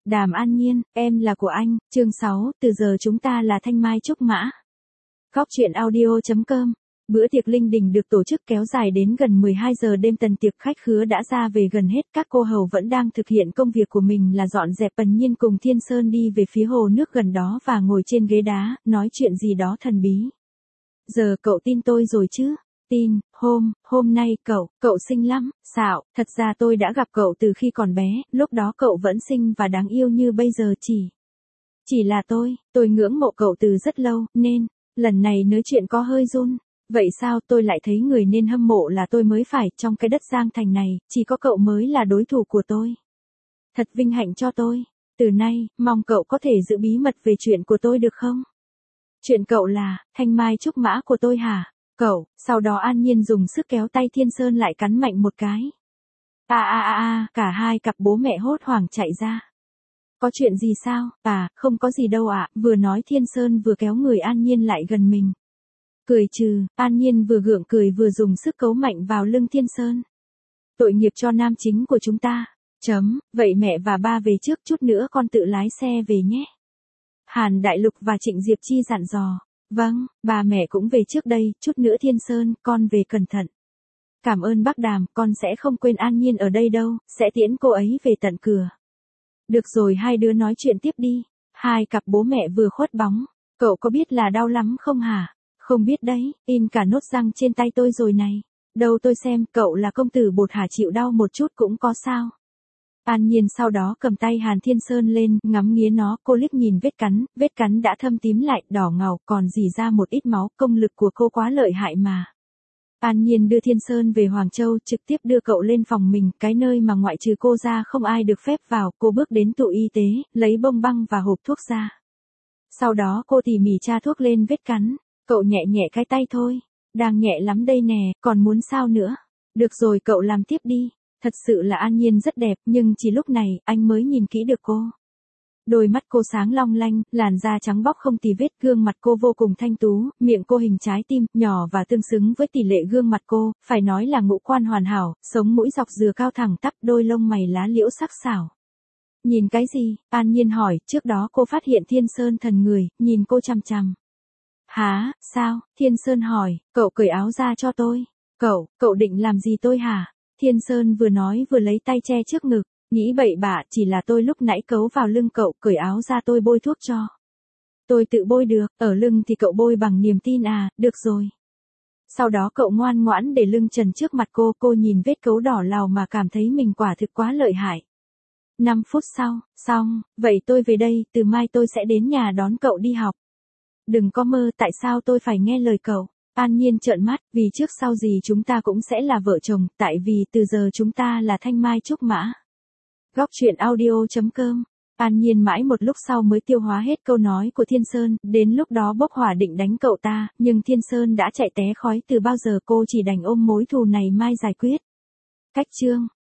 Đàm An Nhiên, em là của anh, chương 6, từ giờ chúng ta là thanh mai trúc mã. Góc truyện audio.com. Bữa tiệc linh đình được tổ chức kéo dài đến gần 12 giờ đêm, tần tiệc khách khứa đã ra về gần hết, các cô hầu vẫn đang thực hiện công việc của mình là dọn dẹp. Bần Nhiên cùng Thiên Sơn đi về phía hồ nước gần đó và ngồi trên ghế đá, nói chuyện gì đó thần bí. Giờ cậu tin tôi rồi chứ? Tin, hôm nay cậu xinh lắm, xạo, thật ra tôi đã gặp cậu từ khi còn bé, lúc đó cậu vẫn xinh và đáng yêu như bây giờ, chỉ là tôi ngưỡng mộ cậu từ rất lâu, nên, lần này nói chuyện có hơi run. Vậy sao tôi lại thấy người nên hâm mộ là tôi mới phải, trong cái đất Giang Thành này, chỉ có cậu mới là đối thủ của tôi. Thật vinh hạnh cho tôi, từ nay, mong cậu có thể giữ bí mật về chuyện của tôi được không? Chuyện cậu là, thanh mai trúc mã của tôi hả? Cậu, sau đó An Nhiên dùng sức kéo tay Thiên Sơn lại cắn mạnh một cái. Cả hai cặp bố mẹ hốt hoảng chạy ra. Có chuyện gì sao? Không có gì đâu ạ, vừa nói Thiên Sơn vừa kéo người An Nhiên lại gần mình. Cười trừ, An Nhiên vừa gượng cười vừa dùng sức cấu mạnh vào lưng Thiên Sơn. Tội nghiệp cho nam chính của chúng ta. Vậy mẹ và ba về trước, chút nữa con tự lái xe về nhé. Hàn Đại Lục và Trịnh Diệp Chi dặn dò. Vâng, ba mẹ cũng về trước đây, chút nữa Thiên Sơn, con về cẩn thận. Cảm ơn bác Đàm, con sẽ không quên An Nhiên ở đây đâu, sẽ tiễn cô ấy về tận cửa. Được rồi, hai đứa nói chuyện tiếp đi. Hai cặp bố mẹ vừa khuất bóng. Cậu có biết là đau lắm không hả? Không biết đấy, in cả nốt răng trên tay tôi rồi này. Đâu tôi xem, cậu là công tử bột hả, chịu đau một chút cũng có sao. An Nhiên sau đó cầm tay Hàn Thiên Sơn lên, ngắm nghía nó, cô liếc nhìn vết cắn đã thâm tím lại, đỏ ngầu, còn rỉ ra một ít máu, công lực của cô quá lợi hại mà. An Nhiên đưa Thiên Sơn về Hoàng Châu, trực tiếp đưa cậu lên phòng mình, cái nơi mà ngoại trừ cô ra không ai được phép vào, cô bước đến tủ y tế, lấy bông băng và hộp thuốc ra. Sau đó cô tỉ mỉ tra thuốc lên vết cắn, cậu nhẹ nhẹ cái tay thôi, đang nhẹ lắm đây nè, còn muốn sao nữa? Được rồi, cậu làm tiếp đi. Thật sự là An Nhiên rất đẹp, nhưng chỉ lúc này, anh mới nhìn kỹ được cô. Đôi mắt cô sáng long lanh, làn da trắng bóc không tì vết, gương mặt cô vô cùng thanh tú, miệng cô hình trái tim, nhỏ và tương xứng với tỷ lệ gương mặt cô, phải nói là ngũ quan hoàn hảo, sống mũi dọc dừa cao thẳng tắp, đôi lông mày lá liễu sắc sảo. Nhìn cái gì? An Nhiên hỏi, trước đó cô phát hiện Thiên Sơn thần người, nhìn cô chằm chằm. Hả, sao? Thiên Sơn hỏi, cậu cởi áo ra cho tôi. Cậu định làm gì tôi hả? Thiên Sơn vừa nói vừa lấy tay che trước ngực, nghĩ bậy bạ, chỉ là tôi lúc nãy cấu vào lưng cậu, cởi áo ra tôi bôi thuốc cho. Tôi tự bôi được, ở lưng thì cậu bôi bằng niềm tin à, được rồi. Sau đó cậu ngoan ngoãn để lưng trần trước mặt cô nhìn vết cấu đỏ lào mà cảm thấy mình quả thực quá lợi hại. 5 phút sau, xong, vậy tôi về đây, từ mai tôi sẽ đến nhà đón cậu đi học. Đừng có mơ, tại sao tôi phải nghe lời cậu? An Nhiên trợn mắt, vì trước sau gì chúng ta cũng sẽ là vợ chồng, tại vì từ giờ chúng ta là thanh mai trúc mã. Góc truyện audio.com. An Nhiên mãi một lúc sau mới tiêu hóa hết câu nói của Thiên Sơn, đến lúc đó bốc hỏa định đánh cậu ta, nhưng Thiên Sơn đã chạy té khói từ bao giờ, cô chỉ đành ôm mối thù này mai giải quyết. Cách chương